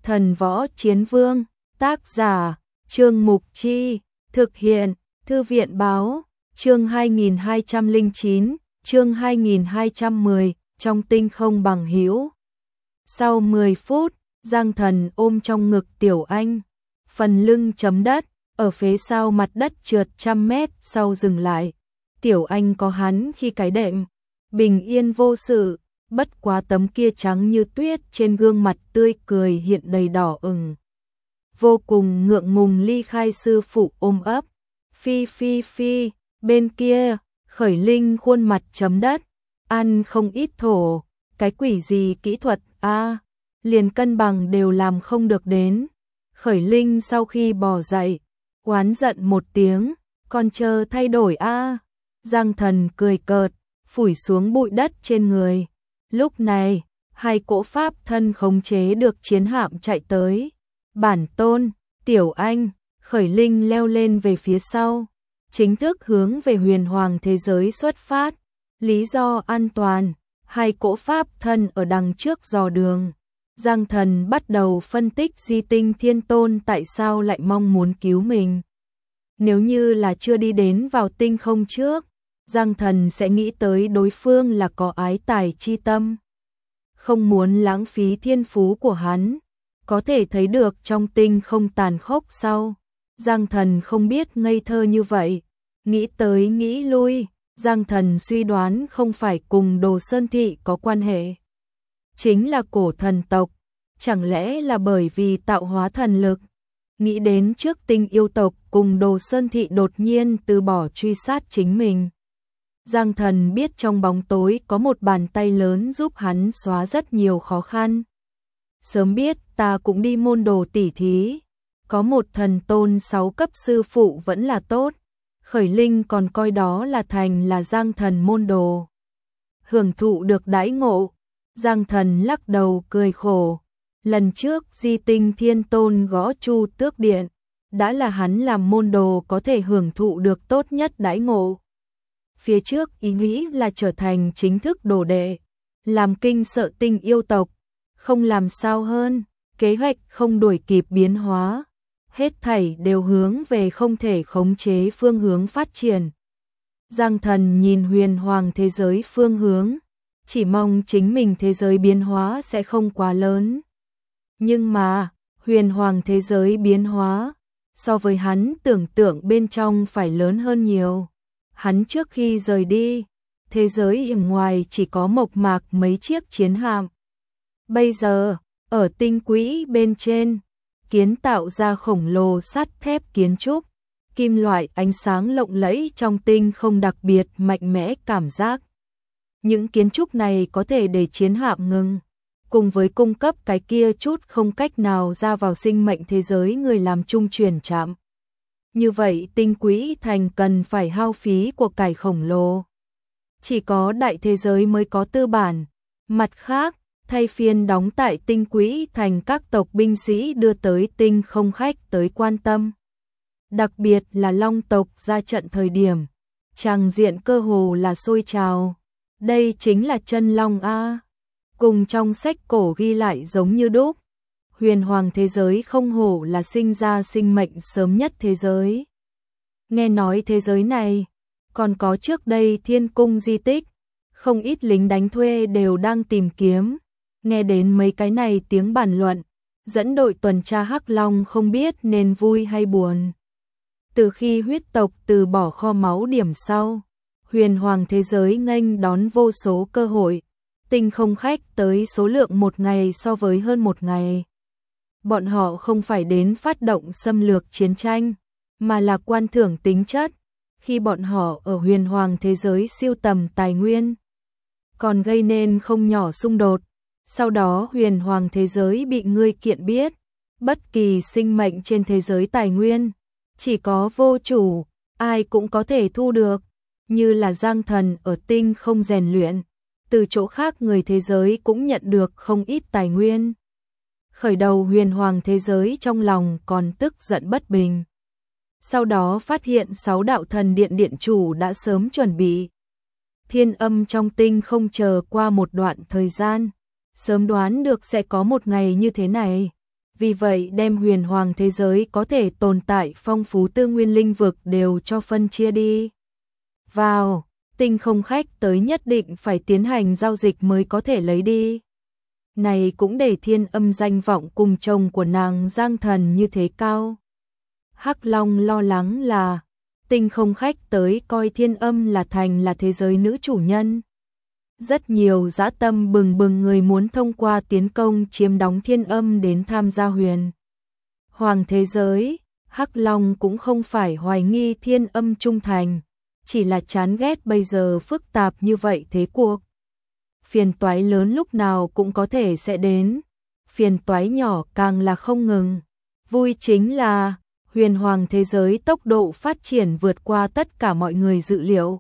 Thần Võ Chiến Vương, tác giả, Trương Mục Chi, thực hiện, Thư viện Báo, chương 2209, chương 2210, trong tinh không bằng hữu. Sau 10 phút, Giang Thần ôm trong ngực Tiểu Anh, phần lưng chấm đất, ở phía sau mặt đất trượt trăm mét sau dừng lại. Tiểu Anh có hắn khi cái đệm, bình yên vô sự, bất quá tấm kia trắng như tuyết trên gương mặt tươi cười hiện đầy đỏ ửng. Vô cùng ngượng ngùng ly khai sư phụ ôm ấp. Phi phi phi, bên kia, Khởi Linh khuôn mặt chấm đất, ăn không ít thổ, cái quỷ gì kỹ thuật a, liền cân bằng đều làm không được đến. Khởi Linh sau khi bò dậy, oán giận một tiếng, còn chờ thay đổi a. Giang Thần cười cợt, phủi xuống bụi đất trên người. Lúc này, hai cỗ pháp thân khống chế được chiến hạm chạy tới. Bản tôn, Tiểu Anh, Khởi Linh leo lên về phía sau, chính thức hướng về huyền hoàng thế giới xuất phát. Lý do an toàn, hai cỗ pháp thân ở đằng trước dò đường. Giang Thần bắt đầu phân tích Di Tinh Thiên Tôn tại sao lại mong muốn cứu mình. Nếu như là chưa đi đến vào tinh không trước, Giang Thần sẽ nghĩ tới đối phương là có ái tài chi tâm, không muốn lãng phí thiên phú của hắn. Có thể thấy được trong tinh không tàn khốc sau, Giang Thần không biết ngây thơ như vậy. Nghĩ tới nghĩ lui, Giang Thần suy đoán không phải cùng Đồ Sơn Thị có quan hệ, chính là cổ thần tộc. Chẳng lẽ là bởi vì tạo hóa thần lực? Nghĩ đến trước Tinh yêu tộc cùng Đồ Sơn Thị đột nhiên từ bỏ truy sát chính mình, Giang Thần biết trong bóng tối có một bàn tay lớn giúp hắn xóa rất nhiều khó khăn. Sớm biết ta cũng đi môn đồ tỉ thí, có một thần tôn 6 cấp sư phụ vẫn là tốt. Khởi Linh còn coi đó là thành là Giang Thần môn đồ, hưởng thụ được đãi ngộ. Giang Thần lắc đầu cười khổ. Lần trước Di Tinh Thiên Tôn gõ Chu Tước Điện, đã là hắn làm môn đồ có thể hưởng thụ được tốt nhất đãi ngộ. Phía trước ý nghĩ là trở thành chính thức đồ đệ, làm kinh sợ Tinh yêu tộc, không làm sao hơn, kế hoạch không đuổi kịp biến hóa, hết thảy đều hướng về không thể khống chế phương hướng phát triển. Giang Thần nhìn huyền hoàng thế giới phương hướng, chỉ mong chính mình thế giới biến hóa sẽ không quá lớn. Nhưng mà, huyền hoàng thế giới biến hóa, so với hắn tưởng tượng bên trong phải lớn hơn nhiều. Hắn trước khi rời đi, thế giới ở ngoài chỉ có mộc mạc mấy chiếc chiến hạm. Bây giờ, ở tinh quỹ bên trên, kiến tạo ra khổng lồ sắt thép kiến trúc, kim loại ánh sáng lộng lẫy trong tinh không đặc biệt mạnh mẽ cảm giác. Những kiến trúc này có thể để chiến hạm ngừng, cùng với cung cấp cái kia chút không cách nào ra vào sinh mệnh thế giới người làm trung chuyển chạm. Như vậy tinh quỹ thành cần phải hao phí của cải khổng lồ. Chỉ có đại thế giới mới có tư bản. Mặt khác, thay phiên đóng tại tinh quỹ thành các tộc binh sĩ đưa tới tinh không khách tới quan tâm. Đặc biệt là Long tộc ra trận thời điểm, tràng diện cơ hồ là sôi trào. Đây chính là chân long a. Cùng trong sách cổ ghi lại giống như đúc. Huyền hoàng thế giới không hổ là sinh ra sinh mệnh sớm nhất thế giới. Nghe nói thế giới này còn có trước đây thiên cung di tích, không ít lính đánh thuê đều đang tìm kiếm. Nghe đến mấy cái này tiếng bàn luận, dẫn đội tuần tra Hắc Long không biết nên vui hay buồn. Từ khi huyết tộc từ bỏ kho máu điểm sau, huyền hoàng thế giới nghênh đón vô số cơ hội. Tinh không khách tới số lượng một ngày so với hơn một ngày. Bọn họ không phải đến phát động xâm lược chiến tranh, mà là quan thưởng tính chất. Khi bọn họ ở huyền hoàng thế giới siêu tầm tài nguyên, còn gây nên không nhỏ xung đột. Sau đó huyền hoàng thế giới bị ngươi kiện biết, bất kỳ sinh mệnh trên thế giới tài nguyên, chỉ có vô chủ, ai cũng có thể thu được. Như là Giang Thần ở tinh không rèn luyện, từ chỗ khác người thế giới cũng nhận được không ít tài nguyên. Khởi đầu huyền hoàng thế giới trong lòng còn tức giận bất bình. Sau đó phát hiện 6 đạo thần điện điện chủ đã sớm chuẩn bị. Thiên âm trong tinh không chờ qua một đoạn thời gian, sớm đoán được sẽ có một ngày như thế này. vì vậy đem huyền hoàng thế giới có thể tồn tại phong phú tư nguyên linh vực đều cho phân chia đi. Vào, tinh không khách tới nhất định phải tiến hành giao dịch mới có thể lấy đi. Này cũng để Thiên Âm danh vọng cùng chồng của nàng Giang Thần như thế cao. Hắc Long lo lắng là tinh không khách tới coi Thiên Âm là thế giới nữ chủ nhân. Rất nhiều dã tâm bừng bừng người muốn thông qua tiến công chiếm đóng Thiên Âm đến tham gia huyền hoàng thế giới. Hắc Long cũng không phải hoài nghi Thiên Âm trung thành, chỉ là chán ghét bây giờ phức tạp như vậy thế cuộc. Phiền toái lớn lúc nào cũng có thể sẽ đến, phiền toái nhỏ càng là không ngừng. Vui chính là huyền hoàng thế giới tốc độ phát triển vượt qua tất cả mọi người dự liệu.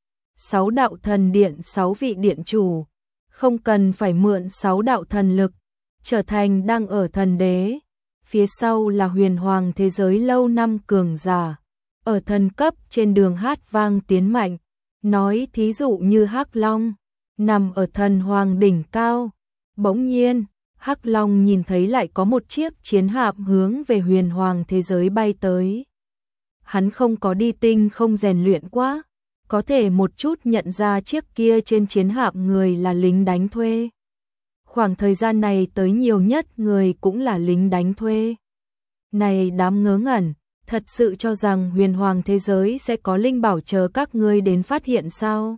6 đạo thần điện 6 vị điện chủ, không cần phải mượn 6 đạo thần lực, trở thành đang ở thần đế. Phía sau là huyền hoàng thế giới lâu năm cường giả, ở thần cấp trên đường hát vang tiến mạnh. Nói thí dụ như Hắc Long, nằm ở thần hoàng đỉnh cao. Bỗng nhiên, Hắc Long nhìn thấy lại có một chiếc chiến hạm hướng về huyền hoàng thế giới bay tới. Hắn không có đi tinh không rèn luyện quá, có thể một chút nhận ra chiếc kia trên chiến hạm người là lính đánh thuê. Khoảng thời gian này tới nhiều nhất người cũng là lính đánh thuê. Này đám ngớ ngẩn, thật sự cho rằng huyền hoàng thế giới sẽ có linh bảo chờ các ngươi đến phát hiện sao?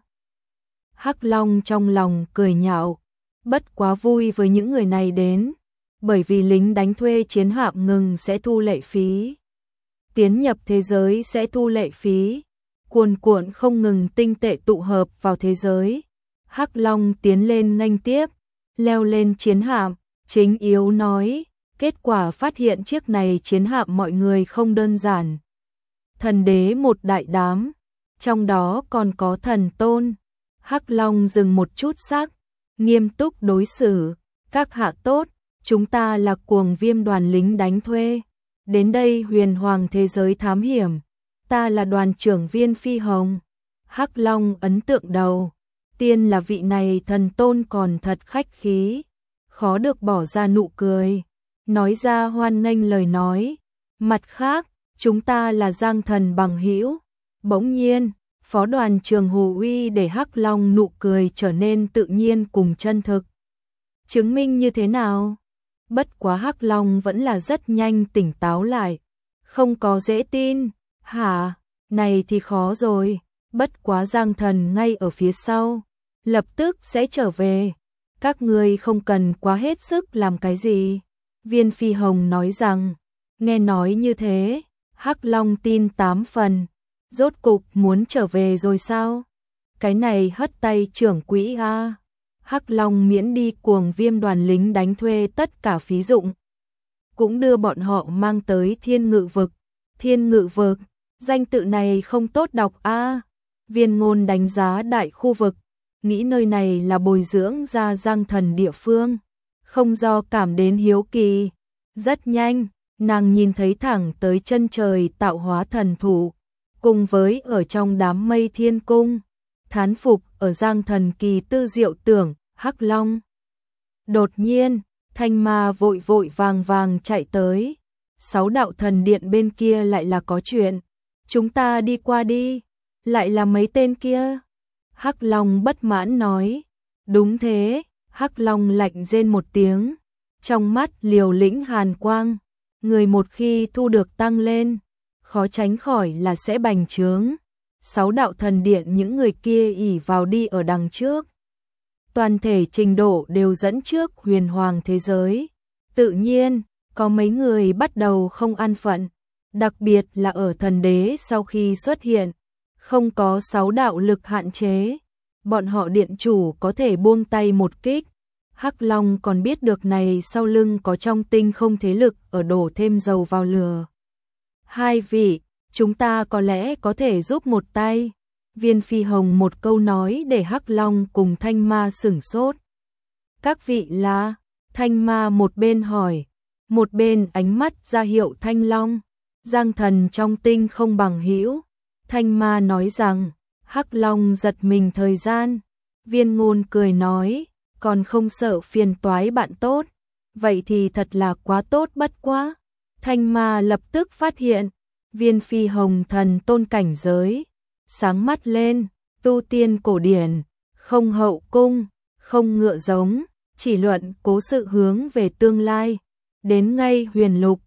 Hắc Long trong lòng cười nhạo, bất quá vui với những người này đến, bởi vì lính đánh thuê chiến hạm ngừng sẽ thu lệ phí. Tiến nhập thế giới sẽ thu lệ phí, cuồn cuộn không ngừng tinh tệ tụ hợp vào thế giới. Hắc Long tiến lên nghênh tiếp, leo lên chiến hạm, chính yếu nói, kết quả phát hiện chiếc này chiến hạm mọi người không đơn giản. Thần đế một đại đám, trong đó còn có thần tôn. Hắc Long dừng một chút sắc, nghiêm túc đối xử, các hạ tốt, chúng ta là Cuồng Viêm đoàn lính đánh thuê, đến đây huyền hoàng thế giới thám hiểm, ta là đoàn trưởng Viên Phi Hồng. Hắc Long ấn tượng đầu, tiên là vị này thần tôn còn thật khách khí, khó được bỏ ra nụ cười, nói ra hoan nghênh lời nói. Mặt khác, chúng ta là Giang Thần bằng hữu. Bỗng nhiên, Phó đoàn trưởng Hồ Uy để Hắc Long nụ cười trở nên tự nhiên cùng chân thực. Chứng minh như thế nào? Bất quá Hắc Long vẫn là rất nhanh tỉnh táo lại. Không có dễ tin. Hả? Này thì khó rồi. Bất quá Giang Thần ngay ở phía sau, lập tức sẽ trở về. Các ngươi không cần quá hết sức làm cái gì. Viên Phi Hồng nói rằng, nghe nói như thế, Hắc Long tin 8 phần. Rốt cục muốn trở về rồi sao? Cái này hất tay trưởng quỹ a. Hắc Long miễn đi Cuồng Viêm đoàn lính đánh thuê tất cả phí dụng, cũng đưa bọn họ mang tới Thiên Ngự vực. Thiên Ngự vực, danh tự này không tốt đọc a. Viên Ngôn đánh giá đại khu vực, nghĩ nơi này là bồi dưỡng ra Giang Thần địa phương, không do cảm đến hiếu kỳ. Rất nhanh, nàng nhìn thấy thẳng tới chân trời tạo hóa thần thụ, cùng với ở trong đám mây thiên cung, thán phục ở Giang Thần kỳ tư diệu tưởng. Hắc Long. Đột nhiên, Thanh Ma vội vội vàng vàng chạy tới. 6 đạo thần điện bên kia lại là có chuyện. Chúng ta đi qua đi. Lại là mấy tên kia. Hắc Long bất mãn nói. Đúng thế. Hắc Long lạnh rên một tiếng. Trong mắt liều lĩnh hàn quang. Người một khi thu được tăng lên, khó tránh khỏi là sẽ bành trướng. 6 đạo thần điện những người kia ỷ vào đi ở đằng trước. Toàn thể trình độ đều dẫn trước huyền hoàng thế giới. Tự nhiên, có mấy người bắt đầu không an phận, đặc biệt là ở thần đế sau khi xuất hiện, không có 6 đạo lực hạn chế, bọn họ điện chủ có thể buông tay một kích. Hắc Long còn biết được này sau lưng có trong tinh không thế lực ở đổ thêm dầu vào lửa. Hai vị, chúng ta có lẽ có thể giúp một tay. Viên Phi Hồng một câu nói để Hắc Long cùng Thanh Ma sửng sốt. Các vị là? Thanh Ma một bên hỏi, một bên ánh mắt ra hiệu Thanh Long. Giang Thần trong tinh không bằng hữu. Thanh Ma nói rằng, Hắc Long giật mình thời gian. Viên Ngôn cười nói, còn không sợ phiền toái bạn tốt. vậy thì thật là quá tốt bất quá. Thanh Ma lập tức phát hiện, viên phi hồng thần tôn cảnh giới, sáng mắt lên, tu tiên cổ điển, không hậu cung, không ngựa giống, chỉ luận cố sự hướng về tương lai, đến ngay huyền lục,